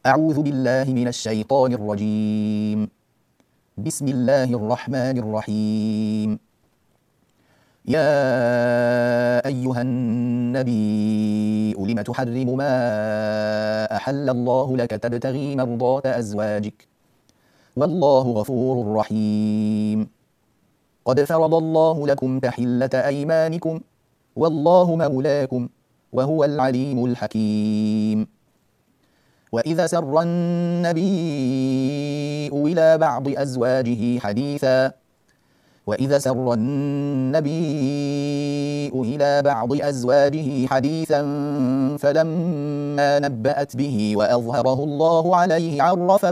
أعوذ بالله من الشيطان الرجيم. بسم الله الرحمن الرحيم. يا أيها النبي لم تحرم ما أحل الله لك تبتغي مرضات أزواجك والله غفور رحيم. قد فرض الله لكم تحلة أيمانكم والله مولاكم وهو العليم الحكيم. وإذا سر النبي إلى بعض أزواجه حديثا فلما نبأت به وأظهره الله عليه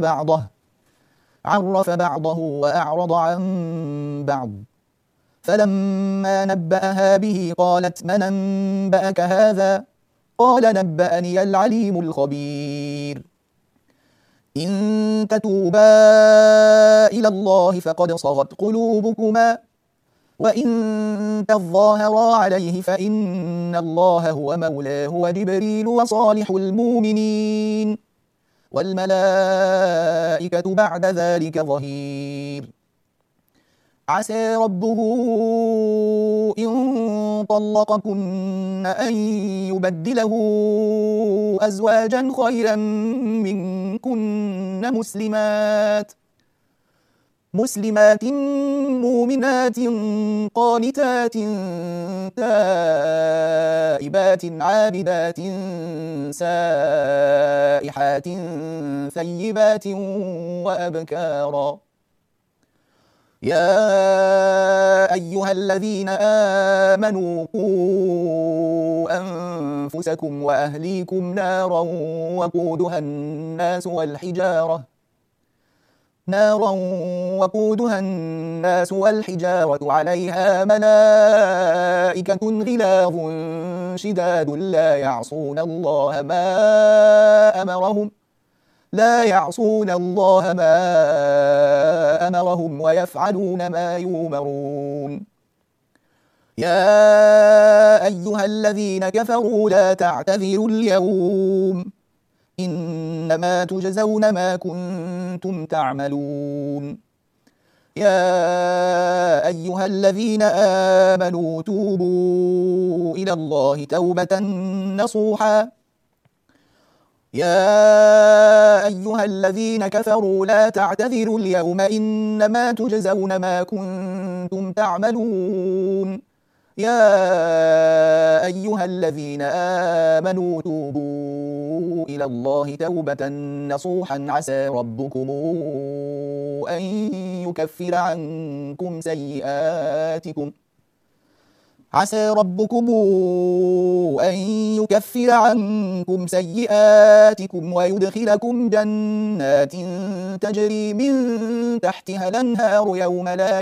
عرف بعضه وأعرض عن بعض. فلما نبأها به قالت من أنبأك هذا؟ قال نبأني العليم الخبير. إن تتوبا إلى الله فقد صغت قلوبكما وإن تظاهرا عليه فإن الله هو مولاه وجبريل وصالح المؤمنين والملائكة بعد ذلك ظهير. عسى ربه إن طلقكن أن يبدله أزواجا خيرا منكن مسلمات مؤمنات قانتات تائبات عابدات سائحات ثيبات وأبكارا. يا أيها الذين آمنوا قوا أنفسكم وأهليكم نارا وقودها الناس والحجارة عليها ملائكة غلاظ شداد لا يعصون الله ما أمرهم ويفعلون ما يؤمرون. يا أيها الذين كفروا لا تعتذروا اليوم إنما تجزون ما كنتم تعملون. يا أيها الذين آمنوا توبوا إلى الله توبة نصوحا. يا أيها الذين كفروا لا تعتذروا اليوم إنما تجزون ما كنتم تعملون. يا أيها الذين آمنوا توبوا إلى الله توبة نصوحا عسى ربكم أن يكفر عنكم سيئاتكم ويدخلكم جنات تجري من تحتها الأنهار يوم لا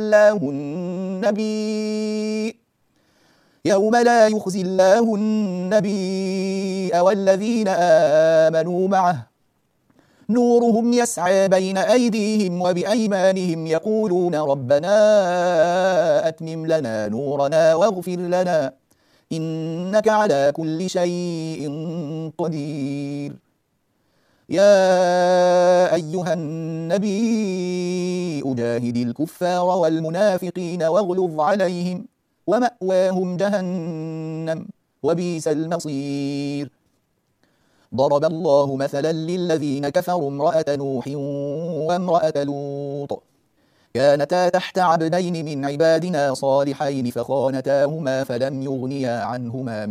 يخزي الله النبي والذين آمنوا معه نورهم يسعى بين أيديهم وبأيمانهم يقولون ربنا أتمم لنا نورنا واغفر لنا إنك على كل شيء قدير. يا أيها النبي أجاهد الكفار والمنافقين واغلظ عليهم ومأواهم جهنم وبئس المصير. ضرب الله مثلا للذين كفروا امرأة نوح وامرأة لوط كانتا تحت عبدين من عبادنا صالحين فخانتاهما فلم يغنيا عنهما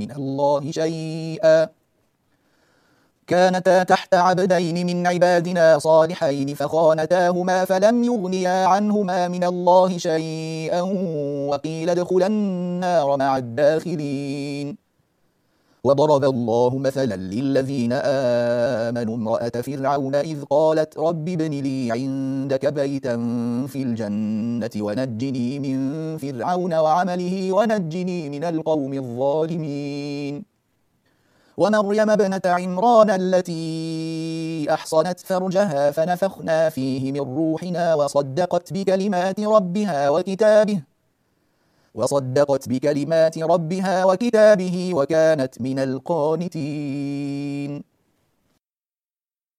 من الله شيئا وقيل ادخلا النار مع الداخلين. وضرب الله مثلا للذين آمنوا امرأة فرعون إذ قالت رب ابن لي عندك بيتا في الجنة ونجني من فرعون وعمله ونجني من القوم الظالمين. ومريم ابنة عمران التي أحصنت فرجها فنفخنا فيه من روحنا وصدقت بكلمات ربها وكتابه وكانت من القانتين.